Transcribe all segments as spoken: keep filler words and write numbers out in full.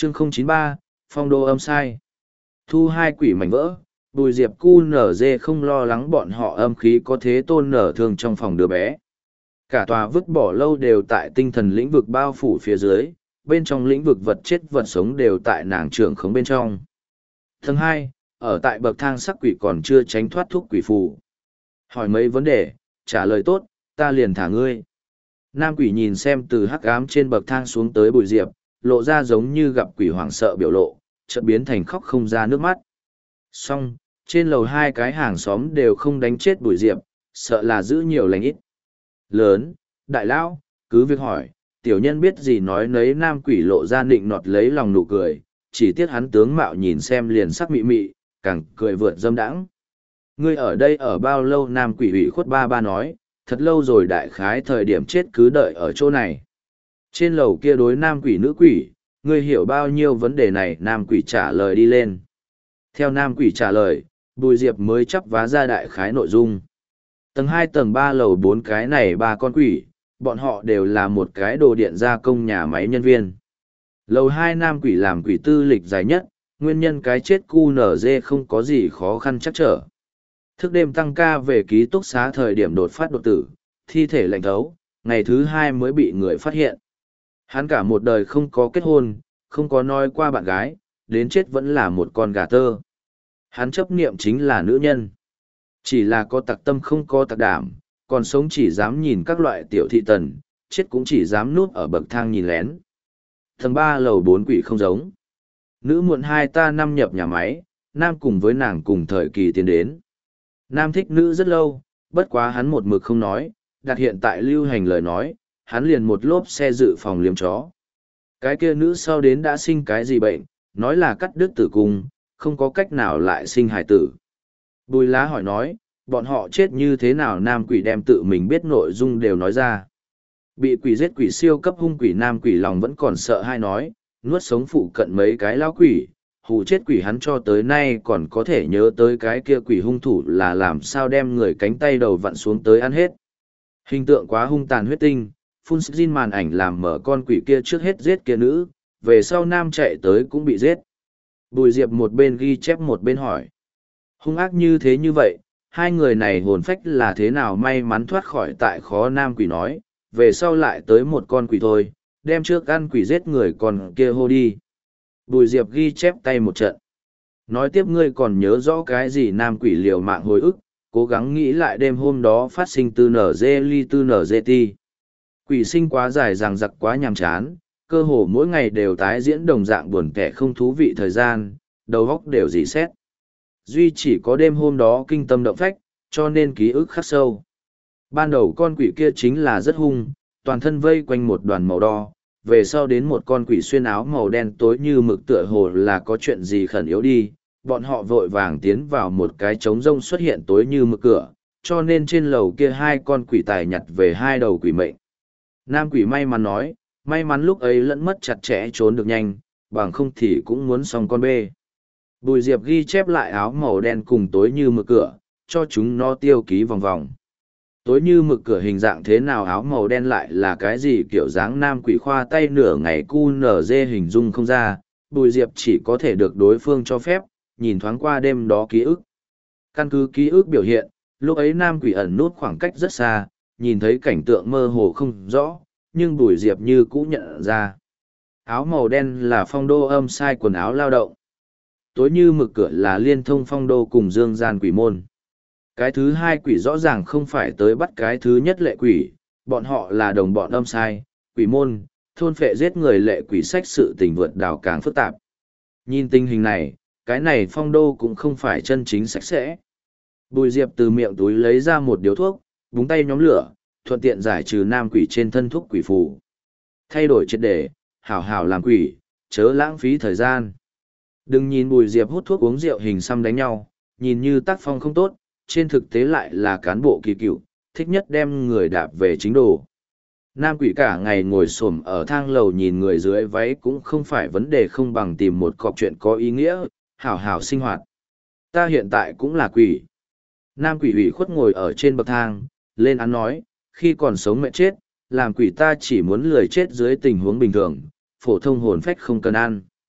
chương không chín ba, phong đô âm sai. Thu hai quỷ mảnh vỡ, Bùi Diệp cu nở dê không lo lắng bọn họ âm khí có thế tôn nở thương trong phòng đứa bé. Cả tòa vứt bỏ lâu đều tại tinh thần lĩnh vực bao phủ phía dưới, bên trong lĩnh vực vật chết vật sống đều tại nàng trưởng khống bên trong. Tầng hai, ở tại bậc thang sắc quỷ còn chưa tránh thoát thuốc quỷ phù. Hỏi mấy vấn đề, trả lời tốt, ta liền thả ngươi. Nam quỷ nhìn xem từ hắc ám trên bậc thang xuống tới Bùi Diệp, lộ ra giống như gặp quỷ hoảng sợ biểu lộ, chợt biến thành khóc không ra nước mắt. Xong, trên lầu hai cái hàng xóm đều không đánh chết Bùi Diệp, sợ là giữ nhiều lành ít. Lớn, đại lão, cứ việc hỏi, tiểu nhân biết gì nói nấy. Nam quỷ lộ ra nịnh nọt lấy lòng nụ cười, chỉ tiếc hắn tướng mạo nhìn xem liền sắc mị mị, càng cười vượt dâm đãng. Ngươi ở đây ở bao lâu? Nam quỷ ủy khuất ba ba nói, thật lâu rồi, đại khái thời điểm chết cứ đợi ở chỗ này. Trên lầu kia đối nam quỷ nữ quỷ, ngươi hiểu bao nhiêu vấn đề này? Nam quỷ trả lời đi lên. Theo nam quỷ trả lời, Bùi Diệp mới chắp vá ra đại khái nội dung. Tầng hai tầng ba lầu bốn cái này ba con quỷ, bọn họ đều là một cái đồ điện gia công nhà máy nhân viên. Lầu hai nam quỷ làm quỷ tư lịch dài nhất, nguyên nhân cái chết cu nở dê không có gì khó khăn chắc trở. Thức đêm tăng ca về ký túc xá thời điểm đột phát đột tử, thi thể lạnh thấu, ngày thứ hai mới bị người phát hiện. Hắn cả một đời không có kết hôn, không có nói qua bạn gái, đến chết vẫn là một con gà tơ. Hắn chấp niệm chính là nữ nhân. Chỉ là có tặc tâm không có tặc đảm, còn sống chỉ dám nhìn các loại tiểu thị tần, chết cũng chỉ dám núp ở bậc thang nhìn lén. Tầng ba lầu bốn quỷ không giống. Nữ muộn hai ta năm nhập nhà máy, nam cùng với nàng cùng thời kỳ tiến đến. Nam thích nữ rất lâu, bất quá hắn một mực không nói, đặt hiện tại lưu hành lời nói, hắn liền một lốp xe dự phòng liếm chó. Cái kia nữ sau đến đã sinh cái gì bệnh, nói là cắt đứt tử cung, không có cách nào lại sinh hài tử. Bùi lá hỏi nói, bọn họ chết như thế nào? Nam quỷ đem tự mình biết nội dung đều nói ra. Bị quỷ giết quỷ siêu cấp hung quỷ. Nam quỷ lòng vẫn còn sợ hay nói, nuốt sống phụ cận mấy cái lão quỷ, hù chết quỷ. Hắn cho tới nay còn có thể nhớ tới cái kia quỷ hung thủ là làm sao đem người cánh tay đầu vặn xuống tới ăn hết. Hình tượng quá hung tàn huyết tinh, phun xin màn ảnh làm mở con quỷ kia trước hết giết kia nữ, về sau nam chạy tới cũng bị giết. Bùi Diệp một bên ghi chép một bên hỏi. Hung ác như thế như vậy, hai người này hồn phách là thế nào may mắn thoát khỏi tại khó? Nam quỷ nói, về sau lại tới một con quỷ thôi, đem trước ăn quỷ giết người còn kia hô đi. Bùi Diệp ghi chép tay một trận. Nói tiếp, ngươi còn nhớ rõ cái gì? Nam quỷ liều mạng hồi ức, cố gắng nghĩ lại đêm hôm đó phát sinh từ nở dê ly tư nở dê ti. Quỷ sinh quá dài dằng dặc quá nhàm chán, cơ hồ mỗi ngày đều tái diễn đồng dạng buồn kẻ không thú vị thời gian, đầu óc đều dỉ xét. Duy chỉ có đêm hôm đó kinh tâm động phách, cho nên ký ức khắc sâu. Ban đầu con quỷ kia chính là rất hung, toàn thân vây quanh một đoàn màu đỏ, về sau đến một con quỷ xuyên áo màu đen tối như mực, tựa hồ là có chuyện gì khẩn yếu đi, bọn họ vội vàng tiến vào một cái trống rông xuất hiện tối như mực cửa, cho nên trên lầu kia hai con quỷ tài nhặt về hai đầu quỷ mệnh. Nam quỷ may mắn nói, may mắn lúc ấy lẫn mất chặt chẽ trốn được nhanh, bằng không thì cũng muốn xong con bê. Bùi Diệp ghi chép lại áo màu đen cùng tối như mực cửa, cho chúng nó tiêu ký vòng vòng. Tối như mực cửa hình dạng thế nào, áo màu đen lại là cái gì kiểu dáng? Nam quỷ khoa tay nửa ngày cu nở dê hình dung không ra, Bùi Diệp chỉ có thể được đối phương cho phép, nhìn thoáng qua đêm đó ký ức. Căn cứ ký ức biểu hiện, lúc ấy nam quỷ ẩn nút khoảng cách rất xa, nhìn thấy cảnh tượng mơ hồ không rõ, nhưng Bùi Diệp như cũ nhận ra. Áo màu đen là phong đô âm sai quần áo lao động. Tối như mực cửa là liên thông phong đô cùng dương gian quỷ môn. Cái thứ hai quỷ rõ ràng không phải tới bắt cái thứ nhất lệ quỷ, bọn họ là đồng bọn âm sai, quỷ môn, thôn phệ giết người lệ quỷ, sách sự tình vượt đào càng phức tạp. Nhìn tình hình này, cái này phong đô cũng không phải chân chính sạch sẽ. Bùi Diệp từ miệng túi lấy ra một điếu thuốc, búng tay nhóm lửa, thuận tiện giải trừ nam quỷ trên thân thuốc quỷ phù. Thay đổi triệt để, hảo hảo làm quỷ, chớ lãng phí thời gian. Đừng nhìn Bùi Diệp hút thuốc uống rượu hình xăm đánh nhau, nhìn như tác phong không tốt, trên thực tế lại là cán bộ kỳ cựu, thích nhất đem người đạp về chính đồ. Nam quỷ cả ngày ngồi xổm ở thang lầu nhìn người dưới váy cũng không phải vấn đề, không bằng tìm một cọc chuyện có ý nghĩa, hảo hảo sinh hoạt. Ta hiện tại cũng là quỷ. Nam quỷ ủy khuất ngồi ở trên bậc thang, lên án nói, khi còn sống mẹ chết, làm quỷ ta chỉ muốn lười chết dưới tình huống bình thường, phổ thông hồn phách không cần ăn.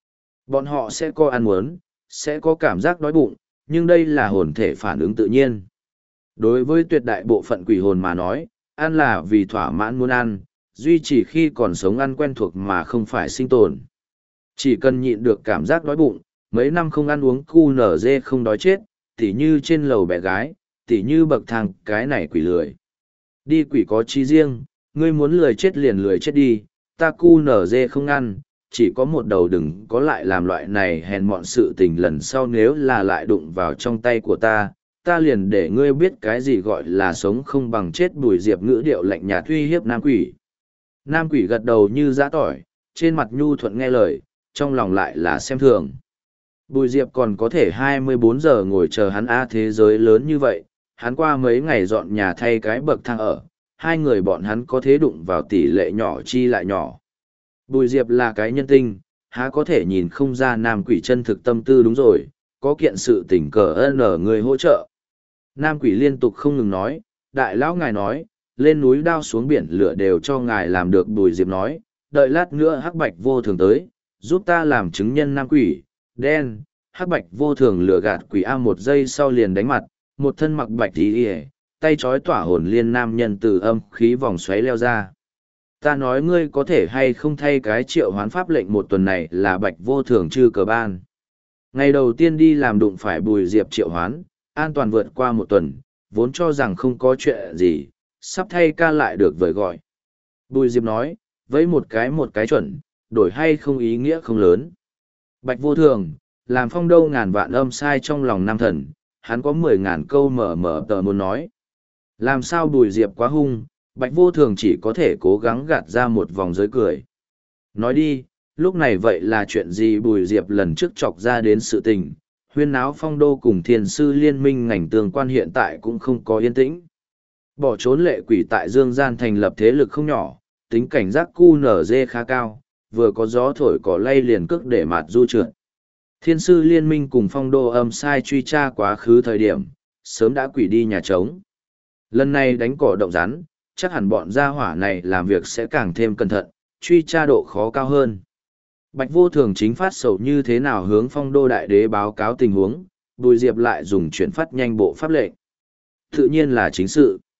Bọn họ sẽ có ăn muốn, sẽ có cảm giác đói bụng, nhưng đây là hồn thể phản ứng tự nhiên. Đối với tuyệt đại bộ phận quỷ hồn mà nói, ăn là vì thỏa mãn muốn ăn, duy trì khi còn sống ăn quen thuộc mà không phải sinh tồn. Chỉ cần nhịn được cảm giác đói bụng, mấy năm không ăn uống cu nở dê không đói chết, tỉ như trên lầu bé gái, tỉ như bậc thang cái này quỷ lười. Đi quỷ có chi riêng, ngươi muốn lười chết liền lười chết đi, ta cu nở dê không ăn, chỉ có một đầu đừng có lại làm loại này hèn mọn sự tình lần sau nếu là lại đụng vào trong tay của ta, ta liền để ngươi biết cái gì gọi là sống không bằng chết. Bùi Diệp ngữ điệu lạnh nhạt uy hiếp nam quỷ. Nam quỷ gật đầu như giã tỏi, trên mặt nhu thuận nghe lời, trong lòng lại là xem thường. Bùi Diệp còn có thể hai mươi bốn giờ ngồi chờ hắn a thế giới lớn như vậy, hắn qua mấy ngày dọn nhà thay cái bậc thang ở, hai người bọn hắn có thế đụng vào tỷ lệ nhỏ chi lại nhỏ. Bùi Diệp là cái nhân tinh, há có thể nhìn không ra nam quỷ chân thực tâm tư. Đúng rồi, có kiện sự tình cờ ơn ở người hỗ trợ. Nam quỷ liên tục không ngừng nói, đại lão ngài nói, lên núi đao xuống biển lửa đều cho ngài làm được. Bùi Diệp nói, đợi lát nữa hắc bạch vô thường tới, giúp ta làm chứng nhân. Nam quỷ, đen, hắc bạch vô thường lừa gạt quỷ A một giây sau liền đánh mặt, một thân mặc bạch tí ỉa, tay trói tỏa hồn liên nam nhân từ âm khí vòng xoáy leo ra. Ta nói ngươi có thể hay không thay cái triệu hoán pháp lệnh một tuần này là bạch vô thường chư cờ ban. Ngày đầu tiên đi làm đụng phải Bùi Diệp triệu hoán, an toàn vượt qua một tuần, vốn cho rằng không có chuyện gì, sắp thay ca lại được vời gọi. Bùi Diệp nói, với một cái một cái chuẩn, đổi hay không ý nghĩa không lớn. Bạch vô thường, làm phong đâu ngàn vạn âm sai trong lòng nam thần, hắn có mười ngàn câu mở mở tờ muốn nói. Làm sao Bùi Diệp quá hung, Bạch vô thường chỉ có thể cố gắng gạt ra một vòng giới cười. Nói đi, lúc này vậy là chuyện gì? Bùi Diệp lần trước chọc ra đến sự tình, huyên náo phong đô cùng thiền sư liên minh ngành tương quan hiện tại cũng không có yên tĩnh. Bỏ trốn lệ quỷ tại Dương Gian thành lập thế lực không nhỏ, tính cảnh giác cu nở dê khá cao, vừa có gió thổi cỏ lay liền cước để mạt du trượt. Thiên sư liên minh cùng phong đô âm sai truy tra quá khứ thời điểm, sớm đã quỷ đi nhà trống. Lần này đánh cỏ động rắn, chắc hẳn bọn gia hỏa này làm việc sẽ càng thêm cẩn thận, truy tra độ khó cao hơn. Bạch vô thường chính phát sầu như thế nào hướng phong đô đại đế báo cáo tình huống, Bùi Diệp lại dùng chuyển phát nhanh bộ pháp lệnh. Tự nhiên là chính sự.